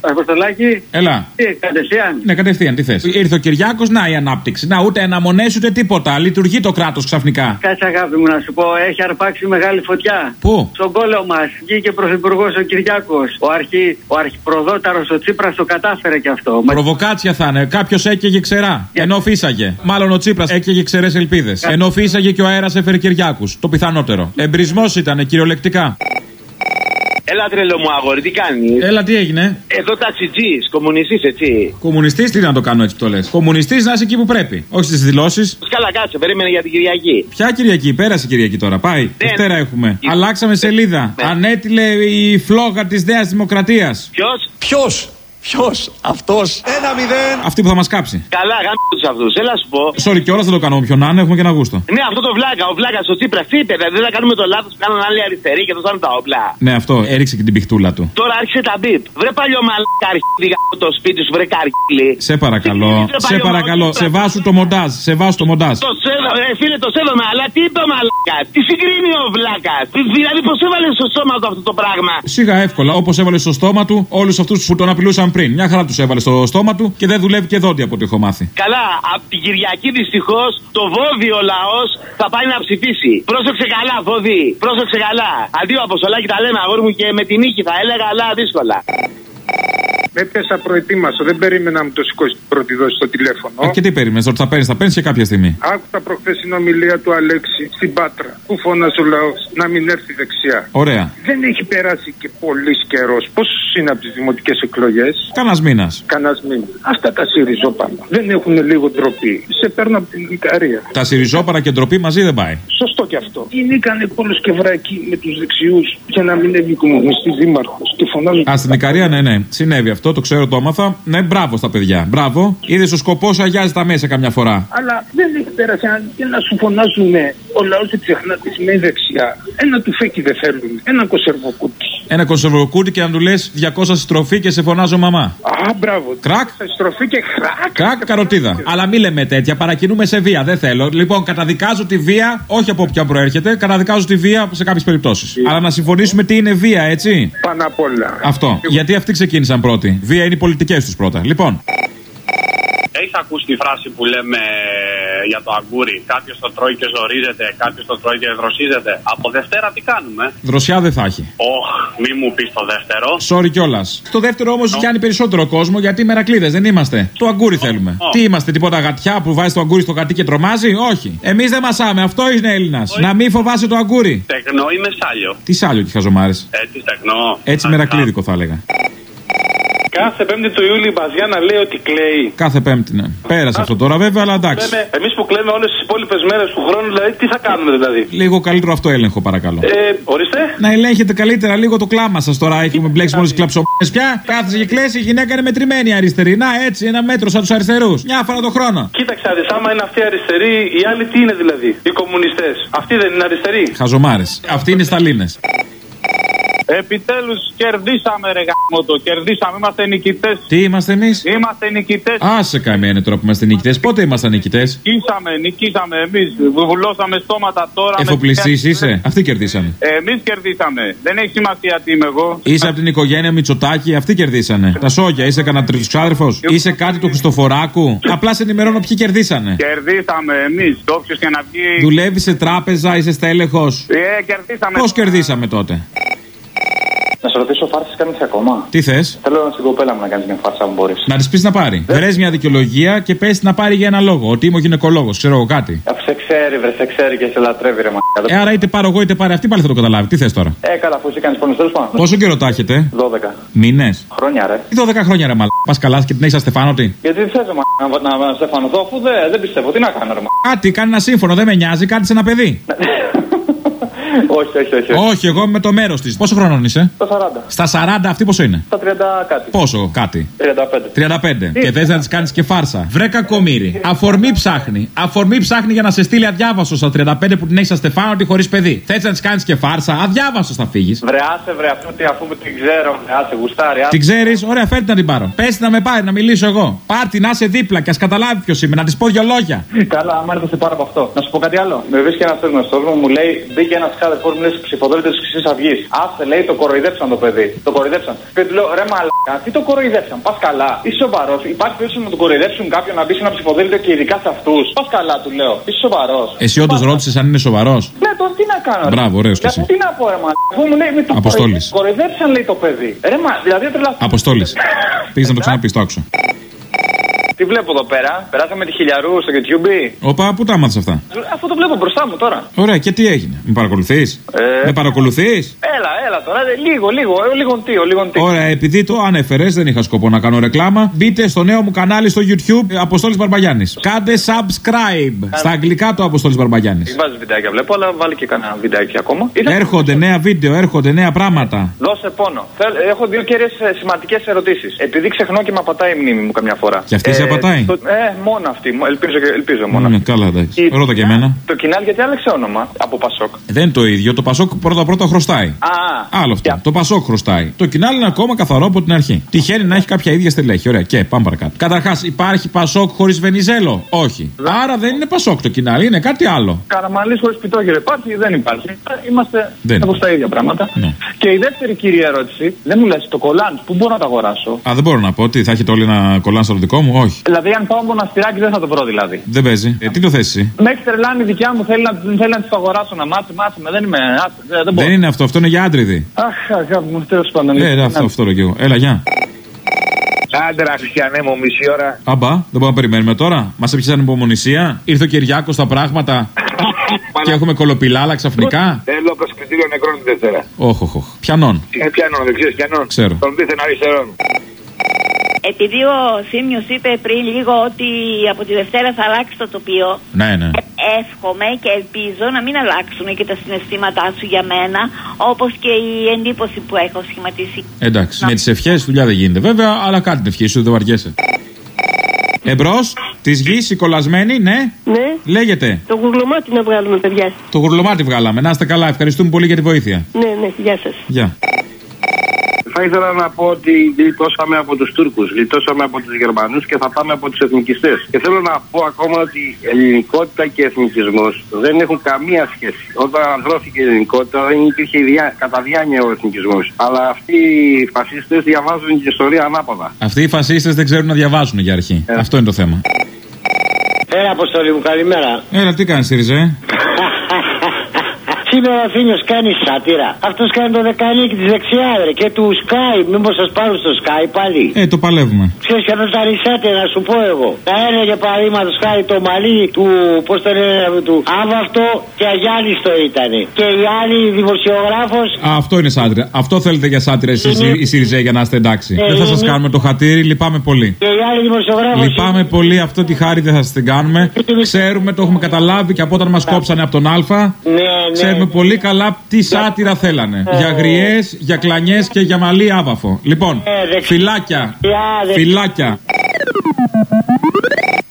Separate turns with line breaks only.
Αποστολάκη.
Έλα.
Τι, κατευθείαν.
Ναι, κατευθείαν, τι θες. Ήρθε ο Κυριάκος, να η ανάπτυξη. Να, ούτε αναμονές ούτε τίποτα. Λειτουργεί το κράτος ξαφνικά.
Κάτσε, αγάπη μου, να σου πω, έχει αρπάξει μεγάλη φωτιά.
Πού?
Στον κόλλο μας. Βγήκε πρωθυπουργός ο Κυριάκος. Ο αρχιπροδόταρος ο Τσίπρας το κατάφερε κι αυτό.
Προβοκάτσια θα είναι. Κάποιος έκαιγε ξερά. Ενώ φύσαγε. Μάλλον ο Τσίπρας έκαιγε ξερές ελπίδες. Ενώ φύσαγε και ο αέρας έφερε Κυριάκους. Το πιθανότερο. Εμπρισμός ήταν, κυριολεκτικά.
Έλα τρελό μου αγόρι, τι κάνει.
Έλα, τι έγινε.
Εδώ ταξιτζής, κομμουνιστής, έτσι.
Κομμουνιστής, τι να το κάνω έτσι που το λες. Κομμουνιστής να είσαι εκεί που πρέπει. Όχι στις δηλώσεις.
Σκάλα, κάτσε, περίμενε για την Κυριακή.
Ποια Κυριακή, πέρασε η Κυριακή τώρα. Πάει. Δευτέρα έχουμε. Αλλάξαμε σελίδα. Ανέτειλε η φλόγα της Νέας Δημοκρατίας.
Ποιος? Αυτός.
1-0.
Αυτή που θα μας κάψει.
Καλά, γάμι τους αυτούς, έλα σου πω.
Sorry, κιόλας δεν το κάνουμε ποιον να είναι, έχουμε και ένα γούστο.
Ναι, αυτό το βλάκα, ο βλάκας, ο Τσίπρας, τι είπε, δεν θα κάνουμε το λάθος που κάνουν άλλοι αριστεροί και δώσαν τα όπλα.
Ναι, αυτό, έριξε και την πιχτούλα του.
Τώρα άρχισε τα μπιπ. Βρε παλιό μαλάκα, αρχίδι το σπίτι σου, βρε καρκίλι.
Σε παρακαλώ, σε παρακαλώ, σεβάσου το μοντάζ, σεβάσου το μοντάζ.
Φίλε, το σέβομαι, αλλά τι είπε ο μαλάκα, τι συγκρίνει ο βλάκας. Δηλαδή, πώς έβαλε στο στόμα του αυτό το πράγμα.
Σιγά εύκολα, όπως έβαλε στο στόμα του όλους αυτούς που τον απειλούσαν πριν. Μια χαρά τους έβαλε στο στόμα του και δεν δουλεύει και δόντι από ό,τι έχω μάθει.
Καλά, από την Κυριακή δυστυχώς το βόδι ο λαός θα πάει να ψηφίσει. Πρόσεξε καλά, βόδι, πρόσεξε καλά. Αντίο Αποστολάκη, τα λέμε αγόρι μου και με την νίκη θα έλεγα, αλλά δύσκολα.
Με έπιασα προετοίμαστο, δεν περίμενα να μου το σηκώσει την πρώτη δόση στο τηλέφωνο.
Και τι περίμενες, ότι θα παίρνεις και κάποια στιγμή.
Άκουσα προχθές την ομιλία του Αλέξη στην Πάτρα. Πού φώνασε ο λαός να μην έρθει δεξιά.
Ωραία.
Δεν έχει περάσει και πολύ καιρό. Πόσο είναι από τις δημοτικές εκλογές?
Κανένας μήνας.
Αυτά τα σιριζόπανα δεν έχουν λίγο ντροπή. Σε παίρνω από την Ικαρία.
Τα σιριζόπανα και ντροπή μαζί δεν πάει.
Σωστό κι αυτό. Κινήκανε πόλος και βράκι με τους δεξιούς για να μην έβγει κομμουνιστής δήμαρχος. Και φωνάζουν.
Α, στην Ικαρία, ναι. Συνέβη αυτό, το ξέρω, το άμαθα. Ναι, μπράβο στα παιδιά. Μπράβο. Είδες ο σκοπός αγιάζει τα μέσα καμιά φορά.
Αλλά δεν έχει πέρασει και να σου φωνάζουν ο λαός δεν ξεχνά τη σημαίνει δεξιά. Ένα του φέκι δεν θέλουν. Ένα κονσερβοκούτι.
Ένα κονσερβοκούτι και να του λες 200 στροφή και σε φωνάζω μαμά.
Α, μπράβο.
Κρακ.
Στροφή και χρακ.
Κρακ, καροτίδα. Αλλά μη λέμε τέτοια, παρακινούμε σε βία. Δεν θέλω. Λοιπόν, καταδικάζω τη βία, όχι από όποια προέρχεται, καταδικάζω τη βία σε κάποιες περιπτώσεις. Αλλά να συμφωνήσουμε τι είναι βία, έτσι.
Πάνω απ' όλα.
Αυτό. Γιατί αυτοί ξεκίνησαν πρώτοι. Βία είναι οι πολιτικές τους πρώτα. Λοιπόν.
Έχεις ακούσει τη φράση που λέμε για το αγκούρι? Κάποιος το τρώει και ζορίζεται, κάποιος το τρώει και δροσίζεται. Από Δευτέρα τι κάνουμε?
Δροσιά δεν θα έχει.
Μη μου πεις το δεύτερο.
Sorry κιόλας. Το δεύτερο όμως πιάνει περισσότερο κόσμο γιατί μερακλείδες δεν είμαστε. Το αγκούρι θέλουμε. Τι είμαστε, τίποτα γατιά που βάζει το αγκούρι στο κατί και τρομάζει? Όχι. Εμείς δεν μασάμε, αυτό είναι Έλληνας. Να μην φοβάσαι το αγκούρι.
Τεκνό ή μεσάλιο?
Τι σάλιο και χαζομάρες.
Έτσι τεκνό.
Έτσι μερακλείδικο θα έλεγα.
Κάθε Πέμπτη του Ιούλη η Μπαζιάνα λέει ότι κλαίει.
Κάθε Πέμπτη, ναι. Πέρασε αυτό τώρα βέβαια, αλλά εντάξει.
Εμείς που κλαίμε όλες τις υπόλοιπες μέρες του χρόνου, δηλαδή τι θα κάνουμε δηλαδή?
Λίγο καλύτερο αυτό έλεγχο, παρακαλώ.
Ορίστε.
Να ελέγχετε καλύτερα λίγο το κλάμα σας τώρα. Έχουμε μπλέξει μόλις κλαψομές πια. Κάθεσαι και κλαίσει, η γυναίκα είναι μετρημένη αριστερή. Να έτσι, ένα μέτρο σαν τους αριστερούς. Μια φορά το χρόνο.
Κοίταξε, άμα είναι αυτοί αριστεροί, οι άλλοι τι είναι δηλαδή? Οι κομμουνιστές. Αυτοί δεν είναι αριστεροί?
Χαζομάρες. Αυτοί είναι Σταλίνες.
Επιτέλους κερδίσαμε, ρε γαμώτο. Κερδίσαμε, είμαστε νικητές.
Τι είμαστε εμείς?
Είμαστε νικητές.
Άσε καημένε τώρα που είμαστε νικητές. Πότε ήμασταν νικητές?
Νικήσαμε εμείς. Βουλώσαμε στόματα τώρα.
Εφοπλιστής είσαι? Αυτοί κερδίσανε.
Εμείς κερδίσαμε. Δεν έχει σημασία τι είμαι εγώ.
Είσαι από την οικογένεια Μητσοτάκη, αυτοί κερδίσανε. Τα σόγια, είσαι κανένα τριτοξάδερφος? Είσαι κάτι του Χριστοφοράκου? Απλά σε ενημερώνω ποιοι κερδίσανε.
Κερδίσαμε εμείς. Όποιος και να βγει.
Δουλεύει σε τράπεζα, είσαι στέλεχος?
Κερδίσαμε.
Πώς κερδίσαμε τότε?
Να σε ρωτήσω, φάρσες κάνεις ακόμα?
Τι θες?
Θέλω στην κοπέλα μου να κάνεις μια φάρσα, αν μπορείς.
Να της πεις να πάρει. Βρες μια δικαιολογία και πες να πάρει για ένα λόγο. Ότι είμαι ο γυναικολόγος, ξέρω εγώ κάτι.
Αφού σε ξέρει και σε λατρεύει, ρε μαλάκα.
Άρα είτε πάρω εγώ είτε πάρει αυτή, πάλι θα το καταλάβει. Τι θες τώρα?
Καλά, αφού σε κάνεις πόνος, τέλος πάντων.
Πόσο καιρό τα έχετε?
12
μήνες.
Χρόνια, ρε.
Τι 12 χρόνια, ρε μαλάκα? Πας καλά και την έχεις αστεφάνωτη?
Γιατί θες, να στεφανωθώ, αφού δεν πιστεύω. Τι να κάνω, ρε μαλάκα?
Κάτι, κάνει ένα σύμφωνο, δεν με νοιάζει, κάτι σε ένα παιδί.
Όχι.
Όχι, εγώ είμαι με το μέρος της. Πόσο χρονών είσαι?
Στα 40.
Στα 40 αυτή πόσο είναι?
Στα 30 κάτι.
Πόσο κάτι?
35.
Και θες να της κάνεις και φάρσα. Βρε κακομοίρη. Αφορμή ψάχνει. Αφορμή ψάχνει για να σε στείλει αδιάβαστο στα 35 που την έχεις αστεφάνωτη χωρίς παιδί. Θες να της κάνεις και φάρσα? Αδιάβαστο θα φύγεις.
Βρε αφού την ξέρω, άσε γουστάρι.
Την ξέρεις? Ωραία, φέρτε να την πάρω. Πες να με πάρει, να μιλήσω εγώ. Πάρτι να είσαι δίπλα και ας καταλάβει ποιος είμαι, να της πω δυο λόγια.
Καλά, άμα έρθει πάρω από αυτό. Να σου πω κάτι άλλο. Με βρίσκει ένας γνωστός μου, μου λέει μπήκε ένας αδερφό μου λέει ψηφοδέλτιο τη Χρυσής Αυγής. Άσε λέει το κοροϊδέψαν το παιδί. Το κοροϊδέψαν. Και του λέω ρε μαλάκα, τι το κοροϊδέψαν. Πας καλά. Είσαι σοβαρός. Υπάρχει περίπτωση να το κοροϊδέψουν κάποιον να μπει σε ένα ψηφοδέλτιο και ειδικά σε αυτούς. Πας καλά του λέω. Είσαι σοβαρός.
Εσύ όντως ρώτησες αν είναι σοβαρός.
Ναι, τώρα τι να κάνω.
Μπράβο, ωραίος κι εσύ.
Τι να πω, ρε μαλάκα. Αφού μου λέει με το κοροϊδέψαν λέει το παιδί. Ρε μα, δηλαδή τρελαθώ.
Αποστόλης. Πήγες να το ξαναπείς, το άκουσα.
Τι βλέπω εδώ πέρα, περάσαμε τη Χιλιαρού στο YouTube.
Οπα, πού τα μάθες αυτά?
Αυτό το βλέπω μπροστά μου τώρα.
Ωραία, και τι έγινε? Με παρακολουθείς? Με παρακολουθείς?
Έλα τώρα, λίγο τι.
Ωραία, επειδή το ανέφερες, δεν είχα σκοπό να κάνω ρεκλάμα. Μπείτε στο νέο μου κανάλι στο YouTube, Αποστόλης Μπαρμπαγιάννης. Κάντε subscribe. Στα αγγλικά το Αποστόλης Μπαρμπαγιάννης.
Βάζει βιντεάκια, βλέπω, αλλά βάλει και κανένα βιντεάκι ακόμα.
Έρχονται νέα βίντεο, έρχονται νέα πράγματα.
Δώσε πόνο. Έχω δύο κέρυες σημαντικές ερωτήσεις. Επειδή ξεχνώ και με απατάει η μνήμη μου καμιά φορά.
Και αυτή σε απατάει?
Μόνο αυτή. Ελπίζω μόνο.
Ναι, καλά, εντάξει. Ρώτα και εμένα.
Το κοινάλ γιατί άλλαξε όνομα από Πασόκ.
Δεν είναι το ίδιο. Το Πασόκ πρώτα χρωστάει. Άλλο αυτό. Το Πασόκ χρωστάει. Το κοινάλ είναι ακόμα καθαρό από την αρχή. Τυχαίνει να έχει κάποια ίδια στελέχη. Ωραία, και πάμε παρακάτω. Καταρχάς, υπάρχει Πασόκ χωρίς Βενιζέλο? Όχι. Άρα δεν είναι Πασόκ το κοινάλ, είναι κάτι άλλο.
Καραμανλής χωρίς Πιτόγυρο υπάρχει? Δεν υπάρχει. Είμαστε από τα ίδια πράγματα.
Ναι.
Και η δεύτερη κύρια ερώτηση, δεν μου λες το κολάν, πού μπορώ να το αγοράσω?
Δεν μπορώ να πω ότι θα έχετε όλοι ένα κολάν στο δικό μου, όχι.
Δηλαδή, αν πάω μοναστηράκι δεν θα το βρω δηλαδή.
Δεν παίζει. Τι το θες εσύ?
Με έχει τρελάνει η δικιά μου, θέλει να τη το αγοράσω, να μάθει με. Δεν είμαι. Δεν μπορώ.
Δεν είναι αυτό είναι για άντριδη.
Αχ, αγάπη μου, τέλος πάντων.
Αυτό λέω κι εγώ. Έλα, γεια.
Άντρα, Χριστιανέ μου, μισή ώρα.
Αμπά, δεν μπορούμε να περιμένουμε τώρα. Μας έπιασαν υπομονησία. Ήρθε ο Κυριάκος στα πράγματα. Και έχουμε κολοπηλάλα ξαφνικά.
Θέλω προσκριτήριο νεκρών τη Δευτέρα.
Όχι. Πιανών.
Πιανών, δεν ξέρεις πιανών?
Ξέρω.
Τον δίθεν αριστερών.
Επειδή ο Θήμιος είπε πριν λίγο ότι από τη Δευτέρα θα αλλάξει το τοπίο.
Ναι.
Εύχομαι και ελπίζω να μην αλλάξουν και τα συναισθήματά σου για μένα, όπως και η εντύπωση που έχω σχηματίσει.
Εντάξει, με τις ευχές δουλειά δεν γίνεται βέβαια, αλλά κάτι την ευχή σου, δεν βαριέσαι. Εμπρός, της γης, η κολλασμένη, ναι.
Ναι.
Λέγεται.
Το γουρλωμάτι να βγάλουμε, παιδιά.
Το γουρλωμάτι βγάλαμε, να είστε καλά, ευχαριστούμε πολύ για τη βοήθεια.
Ναι, γεια σας.
Γεια.
Θα ήθελα να πω ότι γλιτώσαμε από τους Τούρκους, γλιτώσαμε από τους Γερμανούς και θα πάμε από τους εθνικιστές. Και θέλω να πω ακόμα ότι η ελληνικότητα και εθνικισμός δεν έχουν καμία σχέση. Όταν ανδρώθηκε η ελληνικότητα δεν υπήρχε κατά διάνοια ο εθνικισμός. Αλλά αυτοί οι φασίστες διαβάζουν την ιστορία ανάποδα.
Αυτοί οι φασίστες δεν ξέρουν να διαβάζουν για αρχή. Αυτό είναι το θέμα.
Έλα, Αποστόλη μου, καλημέρα.
Έλα, τι κάνεις, Ριζέ?
Σήμερα ο Θήμιος κάνει σάτυρα. Αυτός κάνει το δεκανίκι της δεξιά, ρε. Και του Sky. Μήπως σας πάρουν στο Sky πάλι?
Το παλεύουμε.
Ξέρεις και αυτό τα ρισάτια, να σου πω εγώ. Θα έλεγε παραδείγματος χάρη το μαλλί του, πώς το λένε, του Άβαυτο και Αγιάννηστο ήτανε. Και η άλλη δημοσιογράφος.
Αυτό είναι σάτυρα. Αυτό θέλετε για σάτυρα εσείς οι Σιριζέ για να είστε εντάξει. Δεν θα σας κάνουμε το χατήρι, λυπάμαι πολύ.
Και η άλλη δημοσιογράφος.
Λυπάμαι πολύ, αυτό τη χάρη δεν θα σας την κάνουμε. Ξέρουμε, το έχουμε καταλάβει και από όταν μας κόψανε από τον Α. Ξέρουμε πολύ καλά τι σάτυρα θέλανε. Για γριές, για κλανιές και για μαλλί άβαφο. Λοιπόν, φυλάκια. Φυλάκια.